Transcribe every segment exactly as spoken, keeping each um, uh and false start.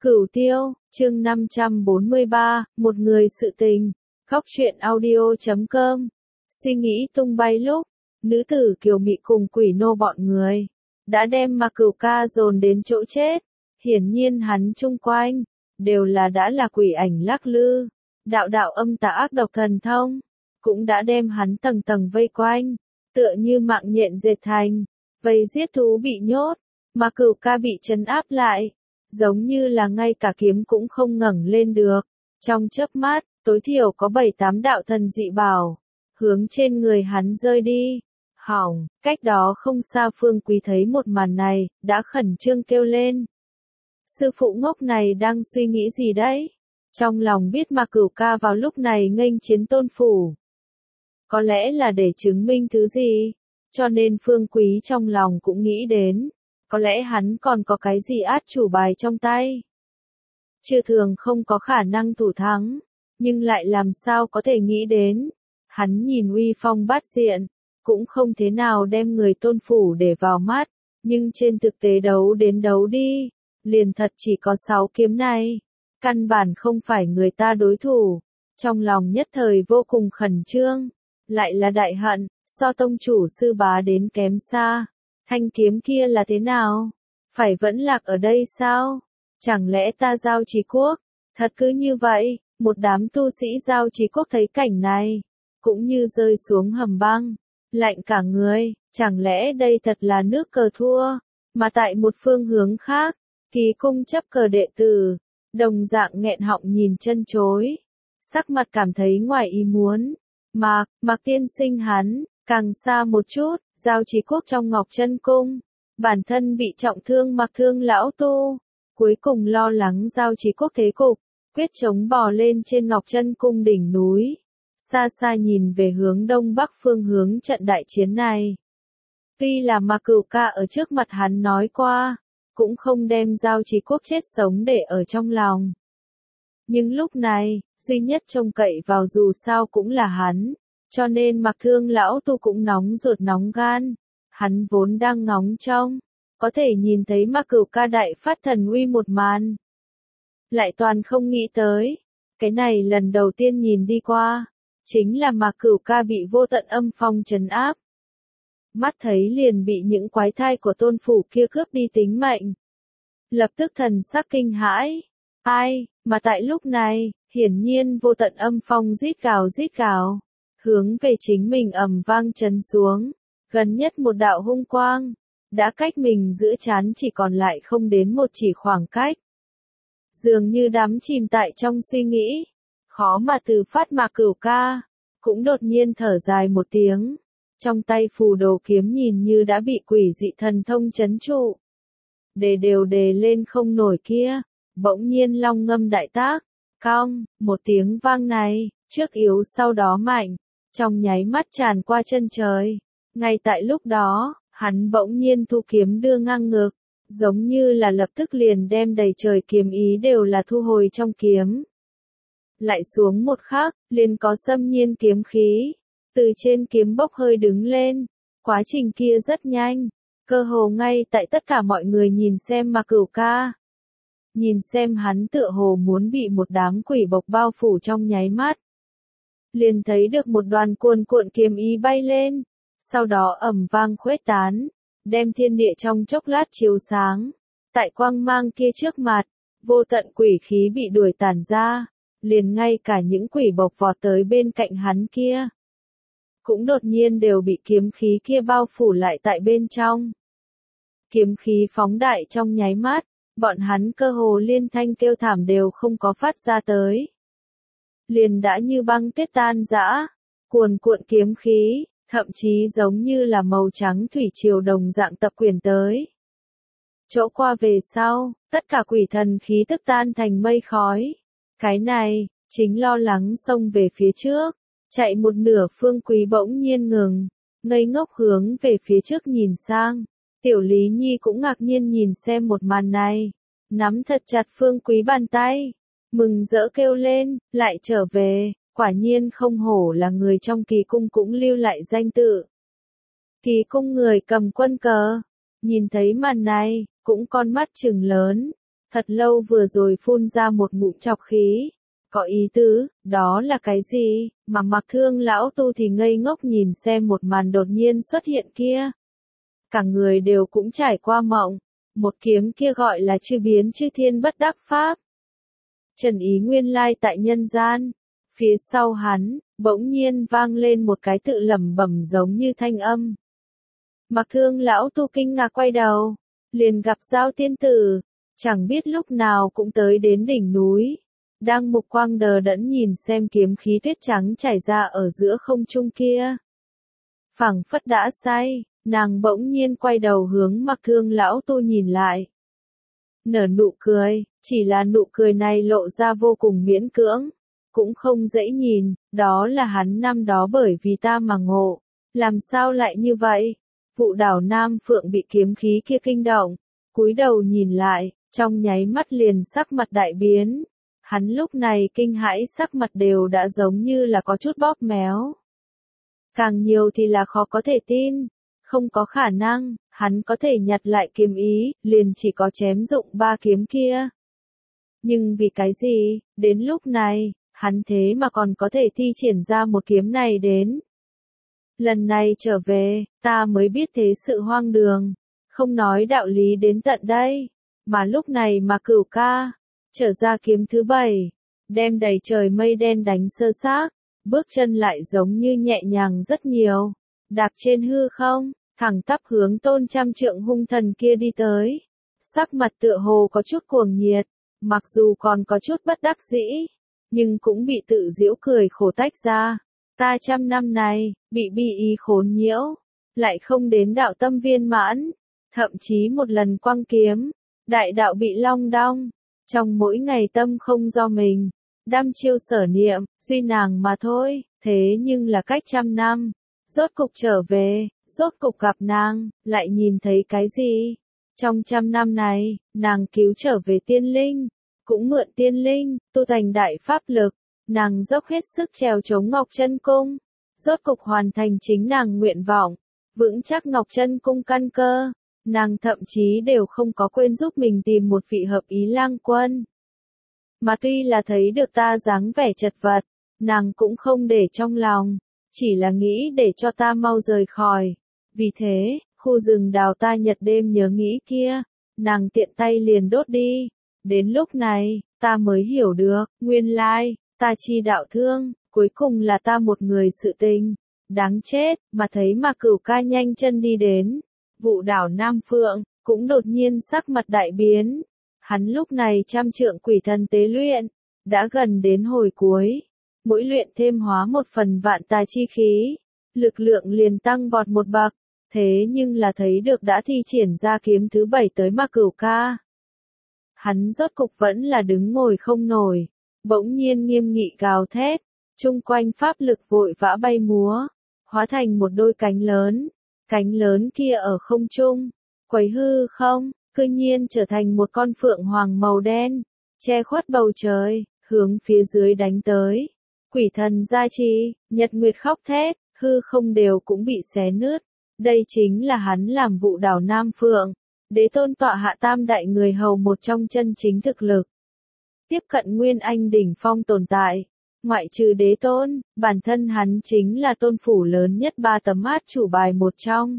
Cửu Tiêu, chương năm trăm bốn mươi ba, một người sự tình. Góc truyện audio chấm com. Suy nghĩ tung bay lúc, nữ tử Kiều Mị cùng Quỷ Nô bọn người đã đem Ma Cửu Ca dồn đến chỗ chết. Hiển nhiên hắn chung quanh đều là đã là quỷ ảnh lắc lư, đạo đạo âm tà ác độc thần thông, cũng đã đem hắn tầng tầng vây quanh, tựa như mạng nhện dệt thành, vây giết thú bị nhốt, Ma Cửu Ca bị trấn áp lại, giống như là ngay cả kiếm cũng không ngẩng lên được. Trong chớp mắt, tối thiểu có bảy tám đạo thần dị bảo hướng trên người hắn rơi đi. Hỏng, cách đó không xa Phương Quý thấy một màn này, đã khẩn trương kêu lên. Sư phụ ngốc này đang suy nghĩ gì đấy? Trong lòng biết Ma Cửu Ca vào lúc này nghênh chiến tôn phủ. Có lẽ là để chứng minh thứ gì, cho nên Phương Quý trong lòng cũng nghĩ đến. Có lẽ hắn còn có cái gì át chủ bài trong tay. Chưa thường không có khả năng thủ thắng, nhưng lại làm sao có thể nghĩ đến. Hắn nhìn uy phong bát diện, cũng không thế nào đem người tôn phủ để vào mắt, nhưng trên thực tế đấu đến đấu đi, liền thật chỉ có sáu kiếm này. Căn bản không phải người ta đối thủ, trong lòng nhất thời vô cùng khẩn trương, lại là đại hận, so tông chủ sư bá đến kém xa. Thanh kiếm kia là thế nào? Phải vẫn lạc ở đây sao? Chẳng lẽ ta Giao Trì Quốc? Thật cứ như vậy, một đám tu sĩ Giao Trì Quốc thấy cảnh này, cũng như rơi xuống hầm băng, lạnh cả người, chẳng lẽ đây thật là nước cờ thua? Mà tại một phương hướng khác, Ký Cung chấp cờ đệ tử, đồng dạng nghẹn họng nhìn chân chối, sắc mặt cảm thấy ngoài ý muốn. Mạc, Mạc tiên sinh hắn, càng xa một chút. Giao Trì Quốc trong Ngọc Chân Cung, bản thân bị trọng thương Mặc Thương lão tu, cuối cùng lo lắng Giao Trì Quốc thế cục, quyết chống bò lên trên Ngọc Chân Cung đỉnh núi, xa xa nhìn về hướng đông bắc phương hướng trận đại chiến này. Tuy là Ma Cửu Ca ở trước mặt hắn nói qua, cũng không đem Giao Trì Quốc chết sống để ở trong lòng. Nhưng lúc này, duy nhất trông cậy vào dù sao cũng là hắn. Cho nên Mặc Thương lão tu cũng nóng ruột nóng gan, hắn vốn đang ngóng trông, có thể nhìn thấy Ma Cửu Ca đại phát thần uy một màn. Lại toàn không nghĩ tới, cái này lần đầu tiên nhìn đi qua, chính là Ma Cửu Ca bị vô tận âm phong trấn áp. Mắt thấy liền bị những quái thai của tôn phủ kia cướp đi tính mệnh. Lập tức thần sắc kinh hãi, ai, mà tại lúc này, hiển nhiên vô tận âm phong rít gào rít gào. Hướng về chính mình ầm vang chấn xuống, gần nhất một đạo hung quang, đã cách mình giữa trán chỉ còn lại không đến một chỉ khoảng cách. Dường như đắm chìm tại trong suy nghĩ, khó mà từ phát Ma Cửu Ca, cũng đột nhiên thở dài một tiếng, trong tay phù đồ kiếm nhìn như đã bị quỷ dị thần thông trấn trụ. Đề đều đề lên không nổi kia, bỗng nhiên long ngâm đại tác, cong, một tiếng vang này, trước yếu sau đó mạnh. Trong nháy mắt tràn qua chân trời, ngay tại lúc đó, hắn bỗng nhiên thu kiếm đưa ngang ngực, giống như là lập tức liền đem đầy trời kiếm ý đều là thu hồi trong kiếm. Lại xuống một khắc, liền có xâm nhiên kiếm khí, từ trên kiếm bốc hơi đứng lên, quá trình kia rất nhanh, cơ hồ ngay tại tất cả mọi người nhìn xem Ma Cửu Ca. Nhìn xem hắn tựa hồ muốn bị một đám quỷ bộc bao phủ trong nháy mắt. Liền thấy được một đoàn cuồn cuộn kiếm ý bay lên, sau đó ầm vang khuếch tán, đem thiên địa trong chốc lát chiếu sáng. Tại quang mang kia trước mặt, vô tận quỷ khí bị đuổi tản ra, liền ngay cả những quỷ bộc vọt tới bên cạnh hắn kia, cũng đột nhiên đều bị kiếm khí kia bao phủ lại tại bên trong. Kiếm khí phóng đại trong nháy mắt, bọn hắn cơ hồ liên thanh kêu thảm đều không có phát ra tới. Liền đã như băng tuyết tan rã, cuồn cuộn kiếm khí, thậm chí giống như là màu trắng thủy triều đồng dạng tập quyển tới. Chỗ qua về sau, tất cả quỷ thần khí tức tan thành mây khói. Cái này, chính lo lắng xông về phía trước, chạy một nửa Phương Quý bỗng nhiên ngừng, ngây ngốc hướng về phía trước nhìn sang. Tiểu Lý Nhi cũng ngạc nhiên nhìn xem một màn này, nắm thật chặt Phương Quý bàn tay. Mừng rỡ kêu lên, lại trở về, quả nhiên không hổ là người trong Kỳ Cung cũng lưu lại danh tự. Kỳ Cung người cầm quân cờ, nhìn thấy màn này, cũng con mắt trừng lớn, thật lâu vừa rồi phun ra một ngụm trọc khí. Có ý tứ, đó là cái gì, mà Mặc Thương lão tu thì ngây ngốc nhìn xem một màn đột nhiên xuất hiện kia. Cả người đều cũng trải qua mộng, một kiếm kia gọi là chư biến chư thiên bất đắc pháp. Trần Ý nguyên lai tại nhân gian, phía sau hắn, bỗng nhiên vang lên một cái tự lẩm bẩm giống như thanh âm. Mặc Thương lão tu kinh ngạc quay đầu, liền gặp Giao tiên tử, chẳng biết lúc nào cũng tới đến đỉnh núi, đang mục quang đờ đẫn nhìn xem kiếm khí tuyết trắng chảy ra ở giữa không trung kia. Phảng phất đã say, nàng bỗng nhiên quay đầu hướng Mặc Thương lão tu nhìn lại. Nở nụ cười, chỉ là nụ cười này lộ ra vô cùng miễn cưỡng, cũng không dễ nhìn, đó là hắn năm đó bởi vì ta mà ngộ, làm sao lại như vậy? Vụ đảo Nam Phượng bị kiếm khí kia kinh động, cúi đầu nhìn lại, trong nháy mắt liền sắc mặt đại biến. Hắn lúc này kinh hãi sắc mặt đều đã giống như là có chút bóp méo. Càng nhiều thì là khó có thể tin, không có khả năng, hắn có thể nhặt lại kiếm ý, liền chỉ có chém dụng ba kiếm kia. Nhưng vì cái gì, đến lúc này, hắn thế mà còn có thể thi triển ra một kiếm này đến. Lần này trở về, ta mới biết thế sự hoang đường, không nói đạo lý đến tận đây, mà lúc này mà Cửu ca, trở ra kiếm thứ bảy, đem đầy trời mây đen đánh sơ xác, bước chân lại giống như nhẹ nhàng rất nhiều, đạp trên hư không, thẳng tắp hướng Tôn trăm trượng hung thần kia đi tới, sắc mặt tựa hồ có chút cuồng nhiệt, mặc dù còn có chút bất đắc dĩ, nhưng cũng bị tự giễu cười khổ tách ra. Ta trăm năm này, bị bi ý khốn nhiễu, lại không đến đạo tâm viên mãn, thậm chí một lần quăng kiếm, đại đạo bị long đong, trong mỗi ngày tâm không do mình, đăm chiêu sở niệm, duy nàng mà thôi, thế nhưng là cách trăm năm, rốt cục trở về, rốt cục gặp nàng, lại nhìn thấy cái gì? Trong trăm năm này, nàng cứu trở về tiên linh, cũng mượn tiên linh, tu thành đại pháp lực. Nàng dốc hết sức trèo chống Ngọc Chân Cung, rốt cục hoàn thành chính nàng nguyện vọng, vững chắc Ngọc Chân Cung căn cơ, nàng thậm chí đều không có quên giúp mình tìm một vị hợp ý lang quân. Mà tuy là thấy được ta dáng vẻ chật vật, nàng cũng không để trong lòng, chỉ là nghĩ để cho ta mau rời khỏi. Vì thế, khu rừng đào ta nhật đêm nhớ nghĩ kia, nàng tiện tay liền đốt đi. Đến lúc này, ta mới hiểu được, nguyên lai, ta chi đạo thương, cuối cùng là ta một người sự tình, đáng chết, mà thấy mà Cửu ca nhanh chân đi đến, vụ đảo Nam Phượng, cũng đột nhiên sắc mặt đại biến, hắn lúc này trăm trượng quỷ thần tế luyện, đã gần đến hồi cuối, mỗi luyện thêm hóa một phần vạn tà chi khí, lực lượng liền tăng vọt một bậc, thế nhưng là thấy được đã thi triển ra kiếm thứ bảy tới mà Cửu ca. Hắn rốt cục vẫn là đứng ngồi không nổi. Bỗng nhiên nghiêm nghị gào thét, chung quanh pháp lực vội vã bay múa, hóa thành một đôi cánh lớn, cánh lớn kia ở không trung, quấy hư không, cư nhiên trở thành một con phượng hoàng màu đen, che khuất bầu trời, hướng phía dưới đánh tới. Quỷ thần gia trì, nhật nguyệt khóc thét, hư không đều cũng bị xé nứt, đây chính là hắn làm vụ đảo Nam Phượng, đế tôn tọa hạ tam đại người hầu một trong chân chính thực lực. Tiếp cận Nguyên Anh đỉnh phong tồn tại, ngoại trừ đế tôn, bản thân hắn chính là tôn phủ lớn nhất ba tấm át chủ bài một trong.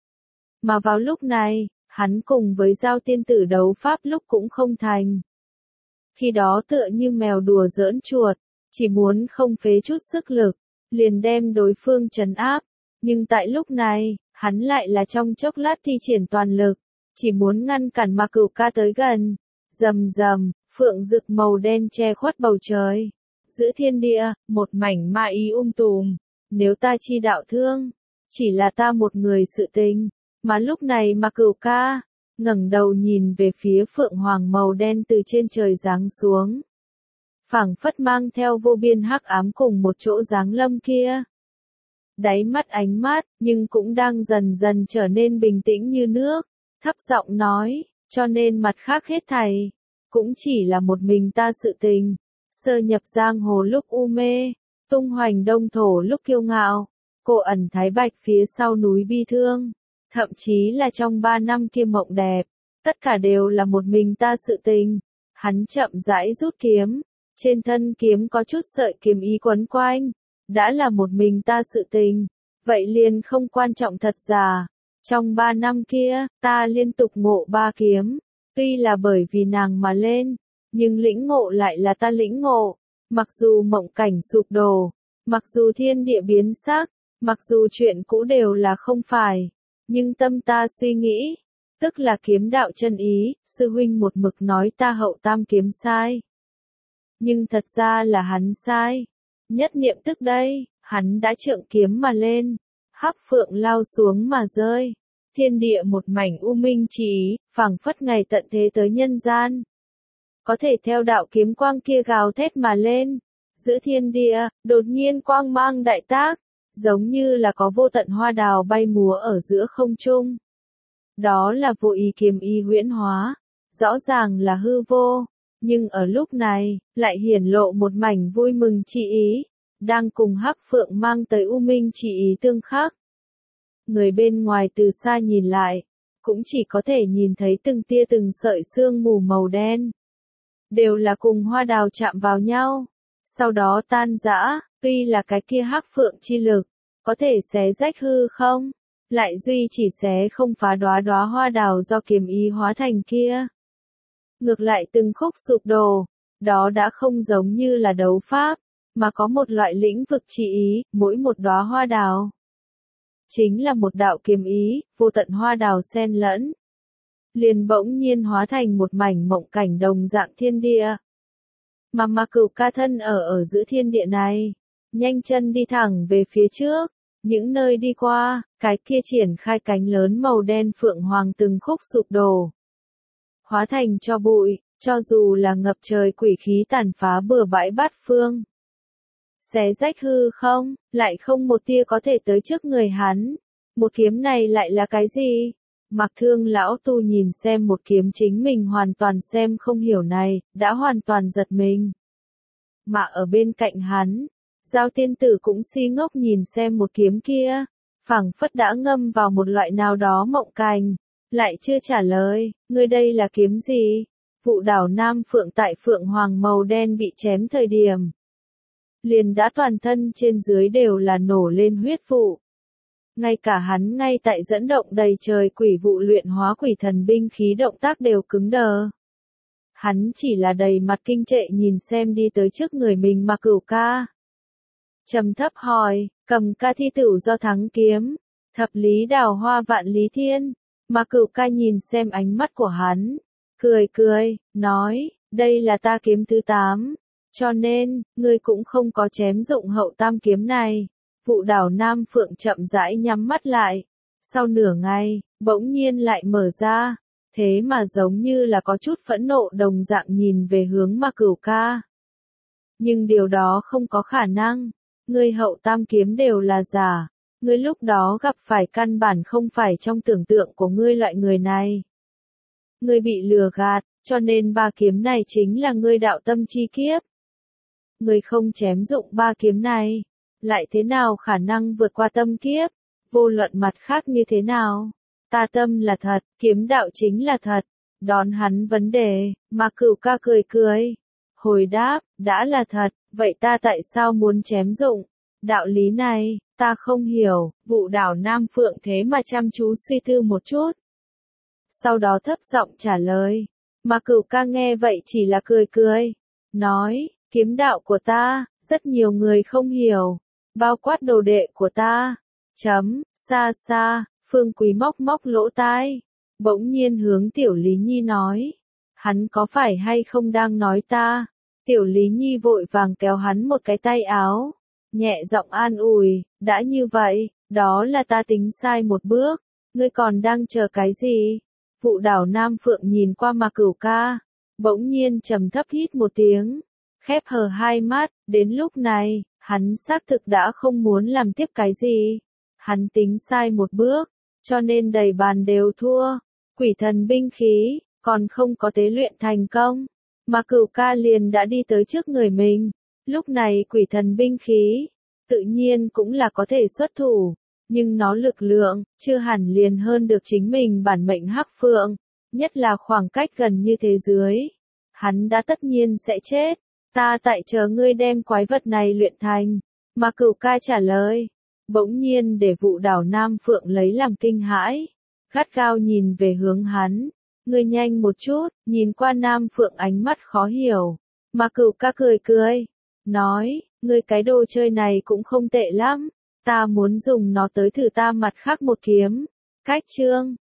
Mà vào lúc này, hắn cùng với Giao tiên tử đấu pháp lúc cũng không thành. Khi đó tựa như mèo đùa giỡn chuột, chỉ muốn không phế chút sức lực, liền đem đối phương trấn áp, nhưng tại lúc này, hắn lại là trong chốc lát thi triển toàn lực, chỉ muốn ngăn cản mà Cửu ca tới gần. Rầm rầm, phượng rực màu đen che khuất bầu trời, giữa thiên địa, một mảnh ma ý um tùm. Nếu ta chi đạo thương, chỉ là ta một người sự tình, mà lúc này mà Cửu ca, ngẩng đầu nhìn về phía phượng hoàng màu đen từ trên trời giáng xuống. Phảng phất mang theo vô biên hắc ám cùng một chỗ giáng lâm kia. Đáy mắt ánh mắt, nhưng cũng đang dần dần trở nên bình tĩnh như nước, thấp giọng nói, cho nên mặt khác hết thảy, cũng chỉ là một mình ta sự tình, sơ nhập giang hồ lúc u mê, tung hoành đông thổ lúc kiêu ngạo, cô ẩn thái bạch phía sau núi bi thương, thậm chí là trong ba năm kia mộng đẹp, tất cả đều là một mình ta sự tình, Hắn chậm rãi rút kiếm, trên thân kiếm có chút sợi kiếm ý quấn quanh, đã là một mình ta sự tình, vậy liền không quan trọng thật ra. Trong ba năm kia, ta liên tục ngộ ba kiếm, tuy là bởi vì nàng mà lên, nhưng lĩnh ngộ lại là ta lĩnh ngộ, mặc dù mộng cảnh sụp đổ, mặc dù thiên địa biến sắc, mặc dù chuyện cũ đều là không phải, nhưng tâm ta suy nghĩ, tức là kiếm đạo chân ý, sư huynh một mực nói ta hậu tam kiếm sai. Nhưng thật ra là hắn sai. Nhất niệm tức đây, hắn đã trượng kiếm mà lên, hắc phượng lao xuống mà rơi. Thiên địa một mảnh u minh chỉ, phảng phất ngày tận thế tới nhân gian. Có thể theo đạo kiếm quang kia gào thét mà lên, giữa thiên địa, đột nhiên quang mang đại tác, giống như là có vô tận hoa đào bay múa ở giữa không trung. Đó là vô ý kiếm ý huyễn hóa, rõ ràng là hư vô, nhưng ở lúc này, lại hiển lộ một mảnh vui mừng chi ý, đang cùng hắc phượng mang tới u minh chi ý tương khắc. Người bên ngoài từ xa nhìn lại, cũng chỉ có thể nhìn thấy từng tia từng sợi sương mù màu đen. Đều là cùng hoa đào chạm vào nhau, sau đó tan rã, tuy là cái kia hắc phượng chi lực, có thể xé rách hư không, lại duy chỉ xé không phá đóa đóa hoa đào do kiếm ý hóa thành kia. Ngược lại từng khúc sụp đổ, đó đã không giống như là đấu pháp, mà có một loại lĩnh vực chi ý, mỗi một đóa hoa đào. Chính là một đạo kiếm ý, vô tận hoa đào xen lẫn. Liền bỗng nhiên hóa thành một mảnh mộng cảnh đồng dạng thiên địa. Mà mà cửu ca thân ở ở giữa thiên địa này, nhanh chân đi thẳng về phía trước, những nơi đi qua, cái kia triển khai cánh lớn màu đen phượng hoàng từng khúc sụp đổ. Hóa thành cho bụi, cho dù là ngập trời quỷ khí tàn phá bừa bãi bát phương. Xé rách hư không, lại không một tia có thể tới trước người hắn. Một kiếm này lại là cái gì? Mặc Thương lão tu nhìn xem một kiếm chính mình hoàn toàn xem không hiểu này, đã hoàn toàn giật mình. Mà ở bên cạnh hắn, Giao tiên tử cũng si ngốc nhìn xem một kiếm kia, phảng phất đã ngâm vào một loại nào đó mộng cảnh, lại chưa trả lời, ngươi đây là kiếm gì? Vụ đảo Nam Phượng tại Phượng Hoàng màu đen bị chém thời điểm. Liền đã toàn thân trên dưới đều là nổ lên huyết vụ. Ngay cả hắn ngay tại dẫn động đầy trời quỷ vụ luyện hóa quỷ thần binh khí động tác đều cứng đờ. Hắn chỉ là đầy mặt kinh trệ nhìn xem đi tới trước người mình mà cửu ca. Trầm thấp hỏi, cầm ca thi tử do thắng kiếm, thập lý đào hoa vạn lý thiên, mà cửu ca nhìn xem ánh mắt của hắn, cười cười, nói, đây là ta kiếm thứ tám, cho nên, ngươi cũng không có chém dụng hậu tam kiếm này. Vụ đảo Nam Phượng chậm rãi nhắm mắt lại, sau nửa ngày, bỗng nhiên lại mở ra, thế mà giống như là có chút phẫn nộ đồng dạng nhìn về hướng mà cửu ca. Nhưng điều đó không có khả năng, ngươi hậu tam kiếm đều là giả, ngươi lúc đó gặp phải căn bản không phải trong tưởng tượng của ngươi loại người này. Ngươi bị lừa gạt, cho nên ba kiếm này chính là ngươi đạo tâm chi kiếp. Ngươi không chém dụng ba kiếm này, lại thế nào khả năng vượt qua tâm kiếp, vô luận mặt khác như thế nào. Ta tâm là thật, kiếm đạo chính là thật. Đón hắn vấn đề, mà cửu ca cười cười. Hồi đáp, đã là thật, vậy ta tại sao muốn chém dụng? Đạo lý này, ta không hiểu, vụ đảo Nam Phượng thế mà chăm chú suy tư một chút. Sau đó thấp giọng trả lời, mà cửu ca nghe vậy chỉ là cười cười. Nói, kiếm đạo của ta, rất nhiều người không hiểu. Bao quát đồ đệ của ta. Chấm, xa xa, Phương Quý móc móc lỗ tai. Bỗng nhiên hướng Tiểu Lý Nhi nói. Hắn có phải hay không đang nói ta? Tiểu Lý Nhi vội vàng kéo hắn một cái tay áo. Nhẹ giọng an ủi, đã như vậy, đó là ta tính sai một bước. Ngươi còn đang chờ cái gì? Vụ đảo Nam Phượng nhìn qua mà cửu ca. Bỗng nhiên trầm thấp hít một tiếng. Khép hờ hai mắt, đến lúc này, hắn xác thực đã không muốn làm tiếp cái gì. Hắn tính sai một bước, cho nên đầy bàn đều thua. Quỷ thần binh khí, còn không có tế luyện thành công. Mà cửu ca liền đã đi tới trước người mình. Lúc này quỷ thần binh khí, tự nhiên cũng là có thể xuất thủ. Nhưng nó lực lượng, chưa hẳn liền hơn được chính mình bản mệnh hắc phượng. Nhất là khoảng cách gần như thế dưới. hắn đã tất nhiên sẽ chết. Ta tại chờ ngươi đem quái vật này luyện thành. Mà Cửu ca trả lời. Bỗng nhiên để vụ đảo Nam Phượng lấy làm kinh hãi. Gắt gao nhìn về hướng hắn. Ngươi nhanh một chút, nhìn qua Nam Phượng ánh mắt khó hiểu. Mà Cửu ca cười cười. Nói, ngươi cái đồ chơi này cũng không tệ lắm. Ta muốn dùng nó tới thử ta mặt khác một kiếm. Cách chương.